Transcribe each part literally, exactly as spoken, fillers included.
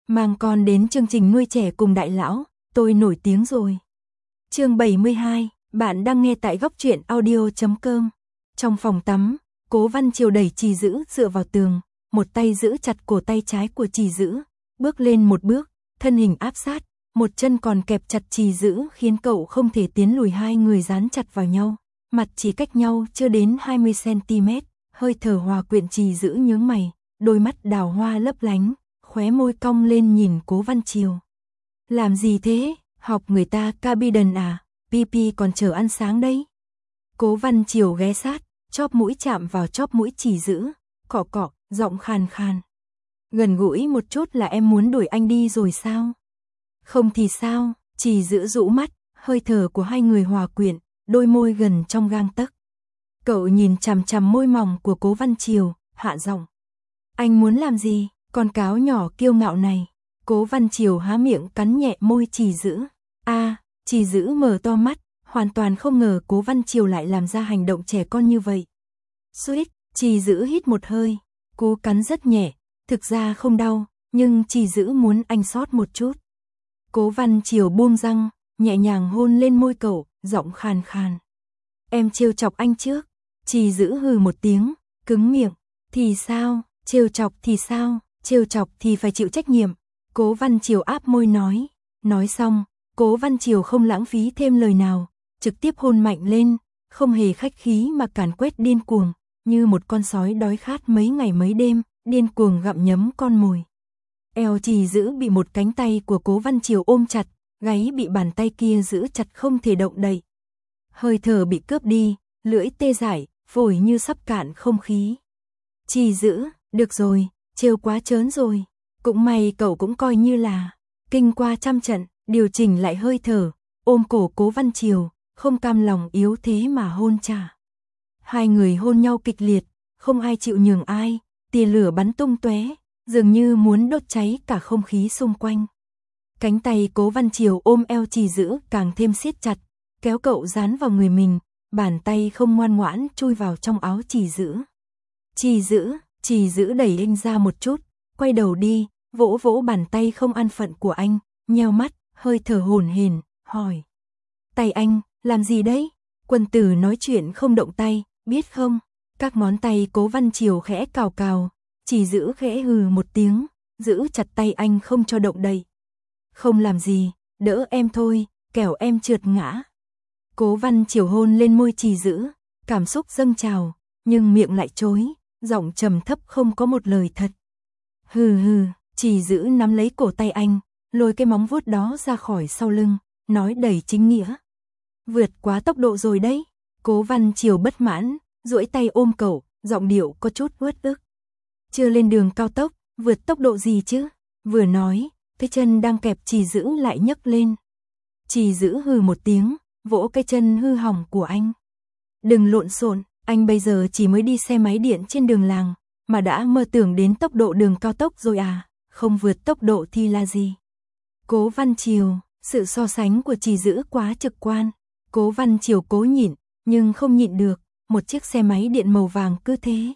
Mang con đến chương trình nuôi trẻ cùng đại lão, tôi nổi tiếng rồi. Chương bảy mươi hai, bạn đang nghe tại góc truyện audio chấm com. Trong phòng tắm, Cố Văn Triều đẩy Trì Dữ dựa vào tường, một tay giữ chặt cổ tay trái của Trì Dữ, bước lên một bước, thân hình áp sát, một chân còn kẹp chặt Trì Dữ khiến cậu không thể tiến lùi, hai người dán chặt vào nhau, mặt chỉ cách nhau chưa đến hai mươi xăng-ti-mét, hơi thở hòa quyện. Trì Dữ nhướng mày, đôi mắt đào hoa lấp lánh, khóe môi cong lên nhìn Cố Văn Triều. Làm gì thế, học người ta Carbidon à, Pipi còn chờ ăn sáng đấy. Cố Văn Triều ghé sát, chóp mũi chạm vào chóp mũi Trì Dữ, cọ cọ, giọng khàn khàn. Gần gũi một chút là em muốn đuổi anh đi rồi sao? Không thì sao? Trì Dữ rũ mắt, hơi thở của hai người hòa quyện, đôi môi gần trong gang tấc. Cậu nhìn chằm chằm môi mỏng của Cố Văn Triều, hạ giọng. Anh muốn làm gì, con cáo nhỏ kiêu ngạo này? Cố Văn Triều há miệng cắn nhẹ môi Trì Dữ. A, à, Trì Dữ mở to mắt, hoàn toàn không ngờ Cố Văn Triều lại làm ra hành động trẻ con như vậy. Suýt, Trì Dữ hít một hơi, cố cắn rất nhẹ, thực ra không đau, nhưng Trì Dữ muốn anh sót một chút. Cố Văn Triều buông răng, nhẹ nhàng hôn lên môi cậu, giọng khàn khàn. Em trêu chọc anh trước. Trì Dữ hừ một tiếng, cứng miệng. Thì sao, trêu chọc thì sao, trêu chọc thì phải chịu trách nhiệm. Cố Văn Triều áp môi nói. Nói xong, Cố Văn Triều không lãng phí thêm lời nào, trực tiếp hôn mạnh lên, không hề khách khí mà càn quét điên cuồng, như một con sói đói khát mấy ngày mấy đêm, điên cuồng gặm nhấm con mồi. Eo Trì Dữ bị một cánh tay của Cố Văn Triều ôm chặt, gáy bị bàn tay kia giữ chặt không thể động đậy. Hơi thở bị cướp đi, lưỡi tê dại, phổi như sắp cạn không khí. Trì Dữ, được rồi, trêu quá trớn rồi. Cũng may cậu cũng coi như là kinh qua trăm trận, điều chỉnh lại hơi thở, ôm cổ Cố Văn Triều, không cam lòng yếu thế mà hôn trả. Hai người hôn nhau kịch liệt, không ai chịu nhường ai, tia lửa bắn tung tóe, dường như muốn đốt cháy cả không khí xung quanh. Cánh tay Cố Văn Triều ôm eo Trì Dữ càng thêm siết chặt, kéo cậu dán vào người mình, bàn tay không ngoan ngoãn chui vào trong áo Trì Dữ. Trì Dữ, Trì Dữ đẩy anh ra một chút, quay đầu đi, vỗ vỗ bàn tay không an phận của anh, nheo mắt, hơi thở hổn hển, hỏi. Tay anh, làm gì đấy? Quân tử nói chuyện không động tay, biết không? Các ngón tay Cố Văn Triều khẽ cào cào, Trì Dữ khẽ hừ một tiếng, giữ chặt tay anh không cho động đậy. Không làm gì, đỡ em thôi, kẻo em trượt ngã. Cố Văn Triều hôn lên môi Trì Dữ, cảm xúc dâng trào, nhưng miệng lại chối, giọng trầm thấp không có một lời thật. Hừ hừ, Trì Dữ nắm lấy cổ tay anh, lôi cái móng vuốt đó ra khỏi sau lưng, nói đầy chính nghĩa. Vượt quá tốc độ rồi đấy. Cố Văn Triều bất mãn, duỗi tay ôm cậu, giọng điệu có chút uất ức. Chưa lên đường cao tốc, vượt tốc độ gì chứ? Vừa nói, cái chân đang kẹp Trì Dữ lại nhấc lên. Trì Dữ hừ một tiếng, vỗ cái chân hư hỏng của anh. Đừng lộn xộn, anh bây giờ chỉ mới đi xe máy điện trên đường làng, mà đã mơ tưởng đến tốc độ đường cao tốc rồi à, không vượt tốc độ thì là gì? Cố Văn Triều, sự so sánh của Trì Dữ quá trực quan. Cố Văn Triều cố nhịn, nhưng không nhịn được, một chiếc xe máy điện màu vàng cứ thế.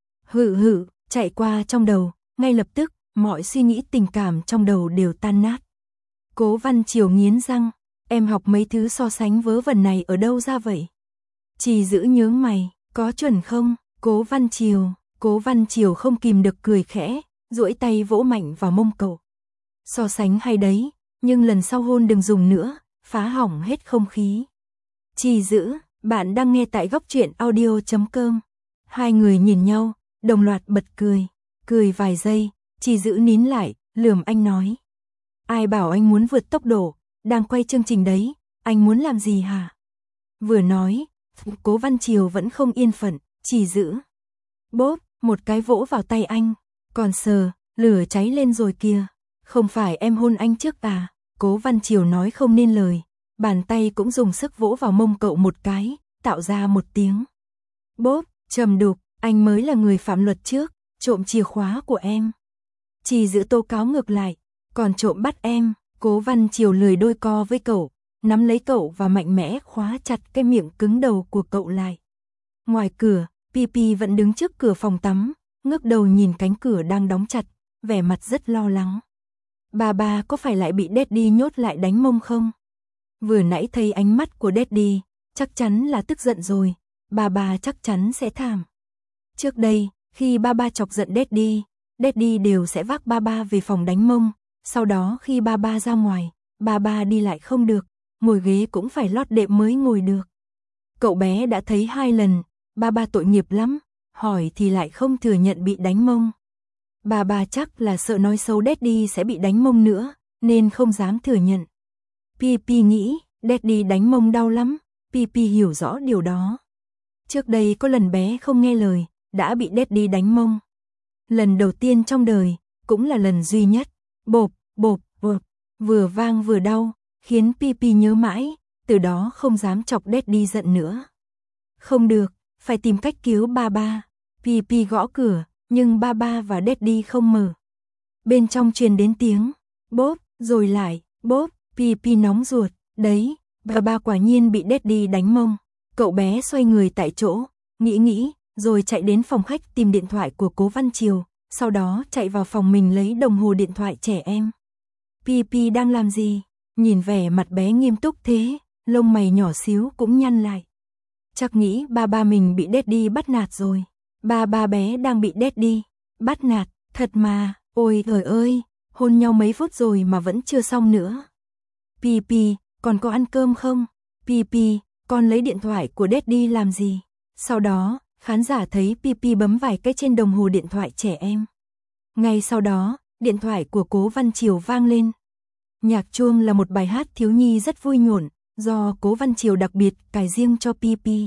Hự hự, chạy qua trong đầu, ngay lập tức, mọi suy nghĩ tình cảm trong đầu đều tan nát. Cố Văn Triều nghiến răng, em học mấy thứ so sánh vớ vẩn này ở đâu ra vậy? Trì Dữ nhướng mày, có chuẩn không? Cố Văn Triều, Cố Văn Triều không kìm được cười khẽ, duỗi tay vỗ mạnh vào mông cậu. So sánh hay đấy, nhưng lần sau hôn đừng dùng nữa, phá hỏng hết không khí. Trì Dữ, bạn đang nghe tại góc truyện audio chấm com. Hai người nhìn nhau, đồng loạt bật cười. Cười vài giây, Trì Dữ nín lại, lườm anh nói. Ai bảo anh muốn vượt tốc độ, đang quay chương trình đấy, anh muốn làm gì hả? Vừa nói, Cố Văn Triều vẫn không yên phận, Trì Dữ. Bốp, một cái vỗ vào tay anh, còn sờ, lửa cháy lên rồi kìa. Không phải em hôn anh trước à? Cố Văn Triều nói không nên lời, bàn tay cũng dùng sức vỗ vào mông cậu một cái, tạo ra một tiếng. Bốp, trầm đục, anh mới là người phạm luật trước, trộm chìa khóa của em. Trì Dữ tố cáo ngược lại, còn trộm bắt em. Cố Văn Triều lười đôi co với cậu, nắm lấy cậu và mạnh mẽ khóa chặt cái miệng cứng đầu của cậu lại. Ngoài cửa, Pipi vẫn đứng trước cửa phòng tắm, ngước đầu nhìn cánh cửa đang đóng chặt, vẻ mặt rất lo lắng. Ba ba có phải lại bị Daddy nhốt lại đánh mông không? Vừa nãy thấy ánh mắt của Daddy, chắc chắn là tức giận rồi, ba ba chắc chắn sẽ thảm. Trước đây, khi ba ba chọc giận Daddy, Daddy đều sẽ vác ba ba về phòng đánh mông, sau đó khi ba ba ra ngoài, ba ba đi lại không được, ngồi ghế cũng phải lót đệm mới ngồi được. Cậu bé đã thấy hai lần, ba ba tội nghiệp lắm, hỏi thì lại không thừa nhận bị đánh mông. Ba ba chắc là sợ nói xấu Daddy sẽ bị đánh mông nữa, nên không dám thừa nhận. Pipi nghĩ, Daddy đánh mông đau lắm, Pipi hiểu rõ điều đó. Trước đây có lần bé không nghe lời, đã bị Daddy đánh mông. Lần đầu tiên trong đời, cũng là lần duy nhất, bộp, bộp, bộp, vừa vang vừa đau, khiến Pipi nhớ mãi, từ đó không dám chọc Daddy giận nữa. Không được, phải tìm cách cứu ba ba. Pipi gõ cửa, nhưng ba ba và Daddy không mở. Bên trong truyền đến tiếng bốp, rồi lại bốp, Pipi nóng ruột, đấy, ba ba quả nhiên bị Daddy đánh mông. Cậu bé xoay người tại chỗ, nghĩ nghĩ, rồi chạy đến phòng khách tìm điện thoại của Cố Văn Triều, sau đó chạy vào phòng mình lấy đồng hồ điện thoại trẻ em. Pipi đang làm gì? Nhìn vẻ mặt bé nghiêm túc thế, lông mày nhỏ xíu cũng nhăn lại. Chắc nghĩ ba ba mình bị Daddy bắt nạt rồi. Ba ba bé đang bị Daddy bắt nạt, thật mà, ôi trời ơi, hôn nhau mấy phút rồi mà vẫn chưa xong nữa. Pipi, còn có ăn cơm không? Pipi, con lấy điện thoại của Daddy làm gì? Sau đó, khán giả thấy Pipi bấm vài cái trên đồng hồ điện thoại trẻ em. Ngay sau đó, điện thoại của Cố Văn Triều vang lên. Nhạc chuông là một bài hát thiếu nhi rất vui nhộn, do Cố Văn Triều đặc biệt cài riêng cho Pipi.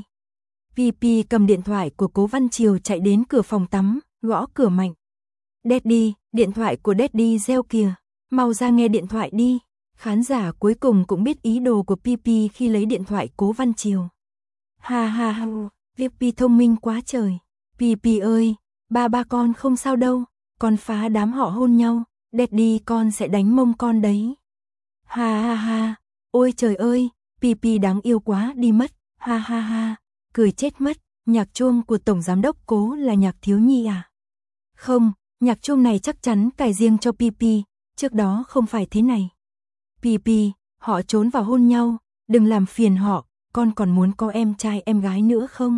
Pipi cầm điện thoại của Cố Văn Triều chạy đến cửa phòng tắm, gõ cửa mạnh. Daddy, điện thoại của Daddy reo kìa, mau ra nghe điện thoại đi. Khán giả cuối cùng cũng biết ý đồ của Pipi khi lấy điện thoại Cố Văn Triều. Ha ha ha, Pipi thông minh quá trời. Pipi ơi, ba ba con không sao đâu, con phá đám họ hôn nhau, Daddy con sẽ đánh mông con đấy. Ha ha ha, ôi trời ơi, Pipi đáng yêu quá đi mất, ha ha ha, cười chết mất, nhạc chuông của Tổng Giám đốc Cố là nhạc thiếu nhi à? Không, nhạc chuông này chắc chắn cài riêng cho Pipi, trước đó không phải thế này. Pipi, họ trốn vào hôn nhau, đừng làm phiền họ, con còn muốn có em trai em gái nữa không?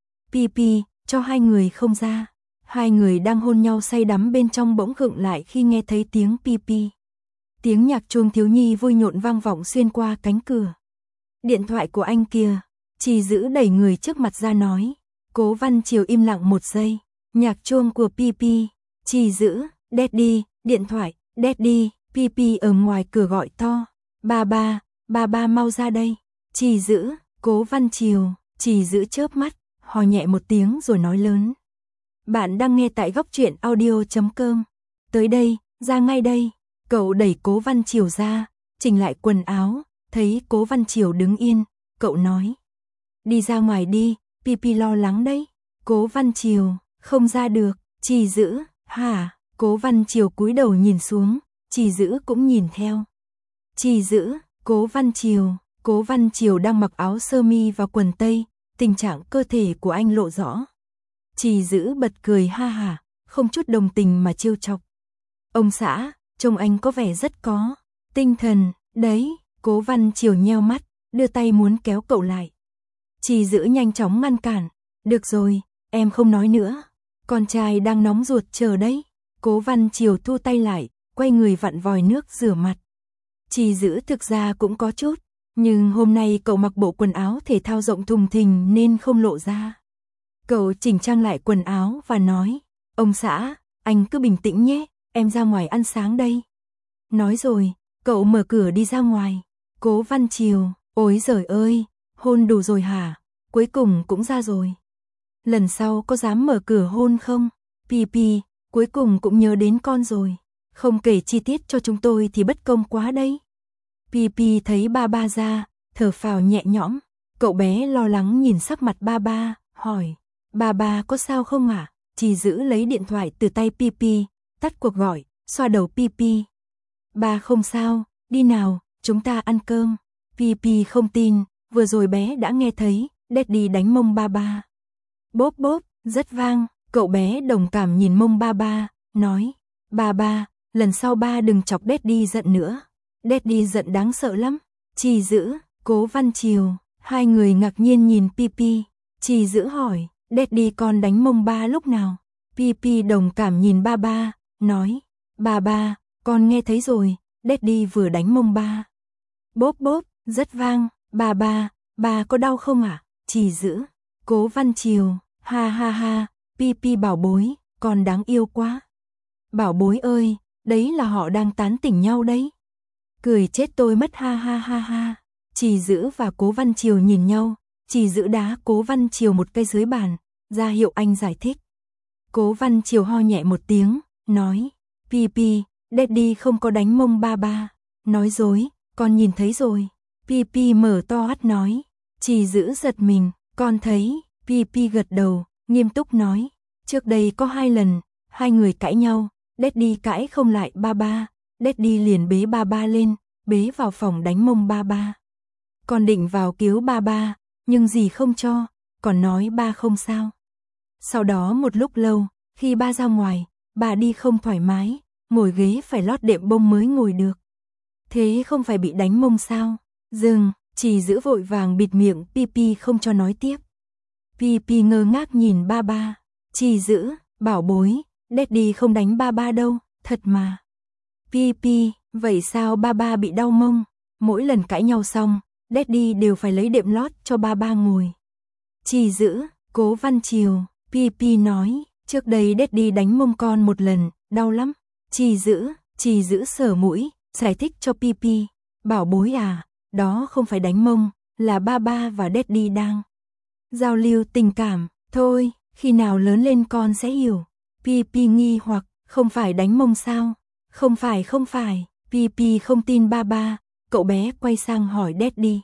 Pipi, cho hai người không ra. Hai người đang hôn nhau say đắm bên trong bỗng khựng lại khi nghe thấy tiếng Pipi. Tiếng nhạc chuông thiếu nhi vui nhộn vang vọng xuyên qua cánh cửa. Điện thoại của anh kìa, Trì Dữ đẩy người trước mặt ra nói. Cố Văn Triều im lặng một giây. Nhạc chuông của Pipi, Trì Dữ, Daddy, điện thoại, Daddy, Pipi ở ngoài cửa gọi to. Ba ba, ba ba mau ra đây. Trì Dữ, Cố Văn Triều, Trì Dữ chớp mắt, hò nhẹ một tiếng rồi nói lớn. Bạn đang nghe tại góc truyện audio chấm com. Tới đây, ra ngay đây. Cậu đẩy Cố Văn Triều ra, chỉnh lại quần áo, thấy Cố Văn Triều đứng yên, cậu nói. Đi ra ngoài đi, Pipi lo lắng đấy. Cố Văn Triều, không ra được, Trì Dữ, hả? Cố Văn Triều cúi đầu nhìn xuống, Trì Dữ cũng nhìn theo. Trì Dữ, Cố Văn Triều, Cố Văn Triều đang mặc áo sơ mi và quần tây, tình trạng cơ thể của anh lộ rõ. Trì Dữ bật cười ha hả, không chút đồng tình mà trêu chọc. Ông xã, trông anh có vẻ rất có tinh thần, đấy. Cố Văn Triều nheo mắt, đưa tay muốn kéo cậu lại. Trì Dữ nhanh chóng ngăn cản. Được rồi, em không nói nữa. Con trai đang nóng ruột chờ đấy. Cố Văn Triều thu tay lại, quay người vặn vòi nước rửa mặt. Trì Dữ thực ra cũng có chút, nhưng hôm nay cậu mặc bộ quần áo thể thao rộng thùng thình nên không lộ ra. Cậu chỉnh trang lại quần áo và nói, ông xã, anh cứ bình tĩnh nhé, em ra ngoài ăn sáng đây. Nói rồi, cậu mở cửa đi ra ngoài. Cố Văn Triều, ôi giời ơi, hôn đủ rồi hả? Cuối cùng cũng ra rồi. Lần sau có dám mở cửa hôn không? Pipi, cuối cùng cũng nhớ đến con rồi. Không kể chi tiết cho chúng tôi thì bất công quá đấy. Pipi thấy ba ba ra, thở phào nhẹ nhõm. Cậu bé lo lắng nhìn sắc mặt ba ba, hỏi. Ba ba có sao không ạ? À? Trì Dữ lấy điện thoại từ tay Pipi, tắt cuộc gọi, xoa đầu Pipi. Ba không sao, đi nào, chúng ta ăn cơm. Pipi không tin, vừa rồi bé đã nghe thấy, Daddy đánh mông ba ba. Bốp bốp, rất vang, cậu bé đồng cảm nhìn mông ba ba, nói. Ba ba, lần sau ba đừng chọc Daddy giận nữa. Daddy giận đáng sợ lắm. Trì Dữ, Cố Văn Triều, hai người ngạc nhiên nhìn Pipi. Trì Dữ hỏi, Daddy con đánh mông ba lúc nào? Pipi đồng cảm nhìn ba ba, nói, ba ba, con nghe thấy rồi, Daddy vừa đánh mông ba. Bốp bốp, rất vang, ba ba, ba có đau không ạ? À? Trì Dữ, Cố Văn Triều, ha ha ha, Pipi bảo bối, con đáng yêu quá. Bảo bối ơi, đấy là họ đang tán tỉnh nhau đấy. Cười chết tôi mất ha ha ha ha. Trì Dữ và Cố Văn Triều nhìn nhau, Trì Dữ đá Cố Văn Triều một cây dưới bàn, ra hiệu anh giải thích. Cố Văn Triều ho nhẹ một tiếng, nói, Pipi, Daddy không có đánh mông ba ba. Nói dối, con nhìn thấy rồi. Pipi mở to mắt nói. Trì Dữ giật mình, con thấy. Pipi gật đầu, nghiêm túc nói, trước đây có hai lần, hai người cãi nhau, Daddy cãi không lại ba ba, Daddy liền bế ba ba lên, bế vào phòng đánh mông ba ba. Con định vào cứu ba ba, nhưng dì không cho, còn nói ba không sao. Sau đó một lúc lâu, khi ba ra ngoài, bà đi không thoải mái, ngồi ghế phải lót đệm bông mới ngồi được. Thế không phải bị đánh mông sao? Dừng, Trì Dữ vội vàng bịt miệng Pipi không cho nói tiếp. Pipi ngơ ngác nhìn ba ba. Trì Dữ, bảo bối, Daddy không đánh ba ba đâu, thật mà. Pipi, vậy sao ba ba bị đau mông? Mỗi lần cãi nhau xong, Daddy đều phải lấy đệm lót cho ba ba ngồi. Trì Dữ, Cố Văn Triều, Pipi nói, trước đây Daddy đánh mông con một lần, đau lắm. Trì Dữ, Trì Dữ sờ mũi, giải thích cho Pipi, bảo bối à, đó không phải đánh mông, là ba ba và Daddy đang giao lưu tình cảm, thôi, khi nào lớn lên con sẽ hiểu. Pipi nghi hoặc, không phải đánh mông sao? Không phải không phải, Pipi không tin ba ba, cậu bé quay sang hỏi Daddy.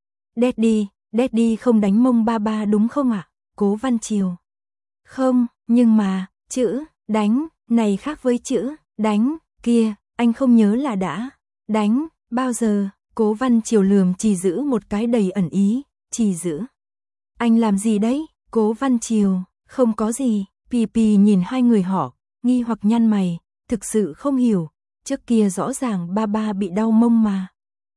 Daddy, Daddy không đánh mông ba ba đúng không ạ? À? Cố Văn Triều. Không, nhưng mà, chữ, đánh, này khác với chữ, đánh, kia, anh không nhớ là đã, đánh, bao giờ? Cố Văn Triều lườm Trì Dữ một cái đầy ẩn ý, Trì Dữ. Anh làm gì đấy? Cố Văn Triều, không có gì. Pipi nhìn hai người họ, nghi hoặc nhăn mày, thực sự không hiểu, trước kia rõ ràng ba ba bị đau mông mà.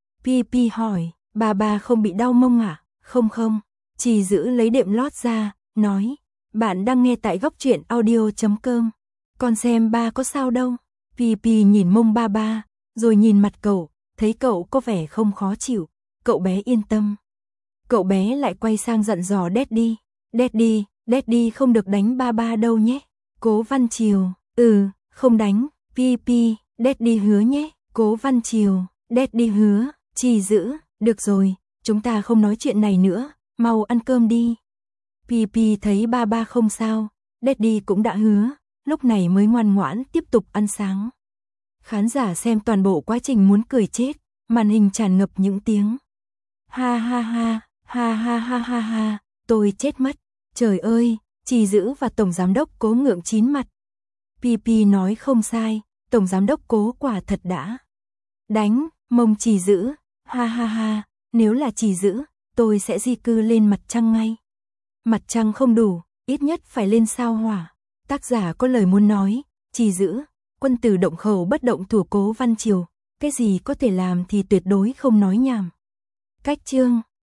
Pipi hỏi, ba ba không bị đau mông à? Không không. Trì Dữ lấy đệm lót ra, nói, bạn đang nghe tại góc truyện audio chấm com. Con xem ba có sao đâu. Pipi nhìn mông ba ba, rồi nhìn mặt cậu, thấy cậu có vẻ không khó chịu, cậu bé yên tâm. Cậu bé lại quay sang dặn dò Daddy, Daddy, Daddy không được đánh ba ba đâu nhé. Cố Văn Triều, ừ, không đánh. Pipi, Daddy hứa nhé. Cố Văn Triều, Daddy hứa. Trì Dữ, được rồi, chúng ta không nói chuyện này nữa, mau ăn cơm đi. Pipi thấy ba ba không sao, Daddy cũng đã hứa, lúc này mới ngoan ngoãn tiếp tục ăn sáng. Khán giả xem toàn bộ quá trình muốn cười chết, màn hình tràn ngập những tiếng. Ha ha ha, ha ha ha ha ha, tôi chết mất. Trời ơi, Trì Dữ và Tổng Giám đốc Cố ngượng chín mặt. Pipi nói không sai, Tổng Giám đốc Cố quả thật đã đánh mông Trì Dữ, ha ha ha, nếu là Trì Dữ, tôi sẽ di cư lên mặt trăng ngay. Mặt trăng không đủ, ít nhất phải lên sao Hỏa. Tác giả có lời muốn nói, Trì Dữ, quân tử động khẩu bất động thủ Cố Văn Triều, cái gì có thể làm thì tuyệt đối không nói nhảm. Cách chương